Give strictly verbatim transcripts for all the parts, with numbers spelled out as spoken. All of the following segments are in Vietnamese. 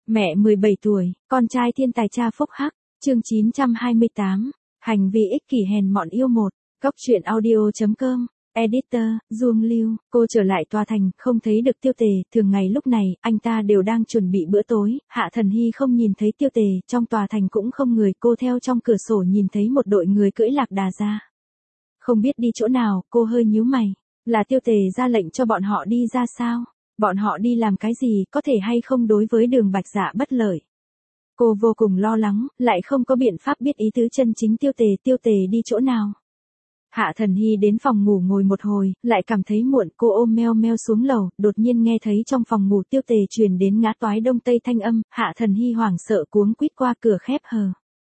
Mẹ mười bảy tuổi, con trai thiên tài cha phúc hắc, chương chín trăm hai mươi tám, hành vi ích kỷ hèn mọn yêu một, góc truyện audio.com, editor, Duông Lưu, cô trở lại tòa thành, không thấy được Tiêu Tề, thường ngày lúc này, anh ta đều đang chuẩn bị bữa tối, Hạ Thần Hy không nhìn thấy Tiêu Tề, trong tòa thành cũng không người, cô theo trong cửa sổ nhìn thấy một đội người cưỡi lạc đà ra. Không biết đi chỗ nào, cô hơi nhíu mày, là Tiêu Tề ra lệnh cho bọn họ đi ra sao? Bọn họ đi làm cái gì, có thể hay không đối với Đường Bạch Dạ bất lợi. Cô vô cùng lo lắng, lại không có biện pháp biết ý tứ chân chính Tiêu Tề, Tiêu Tề đi chỗ nào. Hạ Thần Hy đến phòng ngủ ngồi một hồi, lại cảm thấy muộn, cô ôm meo meo xuống lầu, đột nhiên nghe thấy trong phòng ngủ Tiêu Tề truyền đến ngã toái đông tây thanh âm, Hạ Thần Hy hoảng sợ cuống quýt qua cửa khép hờ.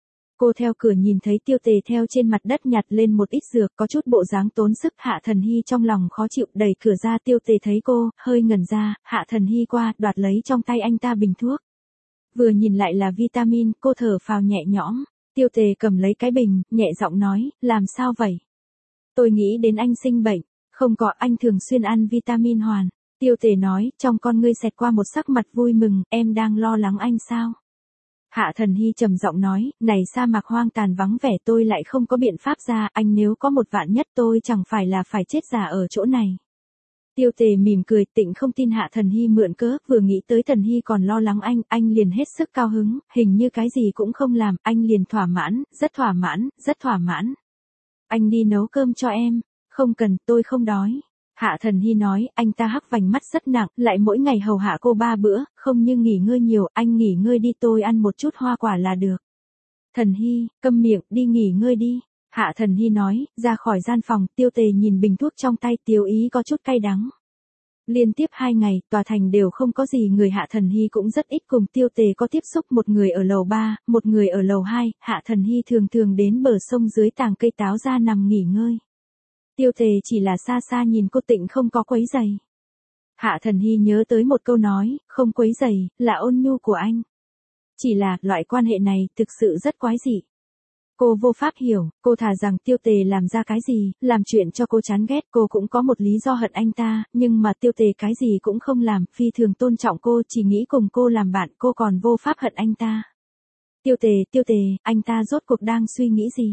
Cô theo cửa nhìn thấy Tiêu Tề theo trên mặt đất nhặt lên một ít dược, có chút bộ dáng tốn sức, Hạ Thần Hy trong lòng khó chịu, đẩy cửa ra, Tiêu Tề thấy cô, hơi ngẩn ra, Hạ Thần Hy qua, đoạt lấy trong tay anh ta bình thuốc. Vừa nhìn lại là vitamin, cô thở phào nhẹ nhõm, Tiêu Tề cầm lấy cái bình, nhẹ giọng nói, làm sao vậy? Tôi nghĩ đến anh sinh bệnh, không có, anh thường xuyên ăn vitamin hoàn. Tiêu Tề nói, trong con ngươi xẹt qua một sắc mặt vui mừng, em đang lo lắng anh sao? Hạ Thần Hy trầm giọng nói, này sa mạc hoang tàn vắng vẻ tôi lại không có biện pháp ra, anh nếu có một vạn nhất tôi chẳng phải là phải chết già ở chỗ này. Tiêu Tề mỉm cười, Tịnh không tin Hạ Thần Hy mượn cớ, vừa nghĩ tới Thần Hy còn lo lắng anh, anh liền hết sức cao hứng, hình như cái gì cũng không làm, anh liền thỏa mãn, rất thỏa mãn, rất thỏa mãn. Anh đi nấu cơm cho em, không cần, tôi không đói. Hạ Thần Hy nói, anh ta hắc vành mắt rất nặng, lại mỗi ngày hầu hạ cô ba bữa, không như nghỉ ngơi nhiều, anh nghỉ ngơi đi, tôi ăn một chút hoa quả là được. Thần Hy, câm miệng, đi nghỉ ngơi đi. Hạ Thần Hy nói, ra khỏi gian phòng, Tiêu Tề nhìn bình thuốc trong tay, tiêu ý có chút cay đắng. Liên tiếp hai ngày, tòa thành đều không có gì người, Hạ Thần Hy cũng rất ít cùng Tiêu Tề có tiếp xúc, một người ở lầu ba, một người ở lầu hai, Hạ Thần Hy thường thường đến bờ sông dưới tàng cây táo ra nằm nghỉ ngơi. Tiêu Tề chỉ là xa xa nhìn cô, Tịnh không có quấy giày. Hạ Thần Hy nhớ tới một câu nói, không quấy giày, là ôn nhu của anh. Chỉ là, loại quan hệ này, thực sự rất quái dị. Cô vô pháp hiểu, cô thà rằng Tiêu Tề làm ra cái gì, làm chuyện cho cô chán ghét, cô cũng có một lý do hận anh ta, nhưng mà Tiêu Tề cái gì cũng không làm, phi thường tôn trọng cô, chỉ nghĩ cùng cô làm bạn, cô còn vô pháp hận anh ta. Tiêu Tề, Tiêu Tề, anh ta rốt cuộc đang suy nghĩ gì?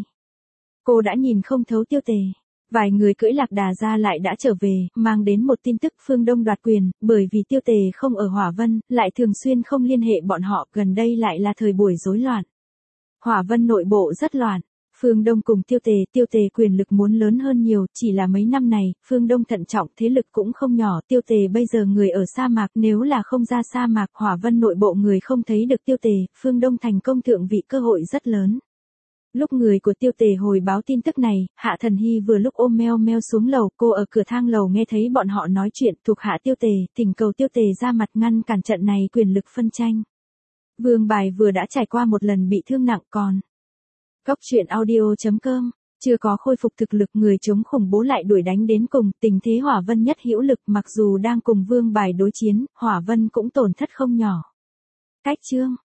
Cô đã nhìn không thấu Tiêu Tề. Vài người cưỡi lạc đà ra lại đã trở về, mang đến một tin tức Phương Đông đoạt quyền, bởi vì Tiêu Tề không ở Hỏa Vân, lại thường xuyên không liên hệ bọn họ, gần đây lại là thời buổi rối loạn. Hỏa Vân nội bộ rất loạn, Phương Đông cùng Tiêu Tề, Tiêu Tề quyền lực muốn lớn hơn nhiều, chỉ là mấy năm này, Phương Đông thận trọng, thế lực cũng không nhỏ, Tiêu Tề bây giờ người ở sa mạc, nếu là không ra sa mạc, Hỏa Vân nội bộ người không thấy được Tiêu Tề, Phương Đông thành công thượng vị cơ hội rất lớn. Lúc người của Tiêu Tề hồi báo tin tức này, Hạ Thần Hy vừa lúc ôm meo meo xuống lầu, cô ở cửa thang lầu nghe thấy bọn họ nói chuyện, thuộc hạ Tiêu Tề, thỉnh cầu Tiêu Tề ra mặt ngăn cản trận này quyền lực phân tranh. Vương Bài vừa đã trải qua một lần bị thương nặng còn. Góc truyện audio.com, chưa có khôi phục thực lực, người chống khủng bố lại đuổi đánh đến cùng, tình thế Hỏa Vân nhất hữu lực, mặc dù đang cùng Vương Bài đối chiến, Hỏa Vân cũng tổn thất không nhỏ. Cách chương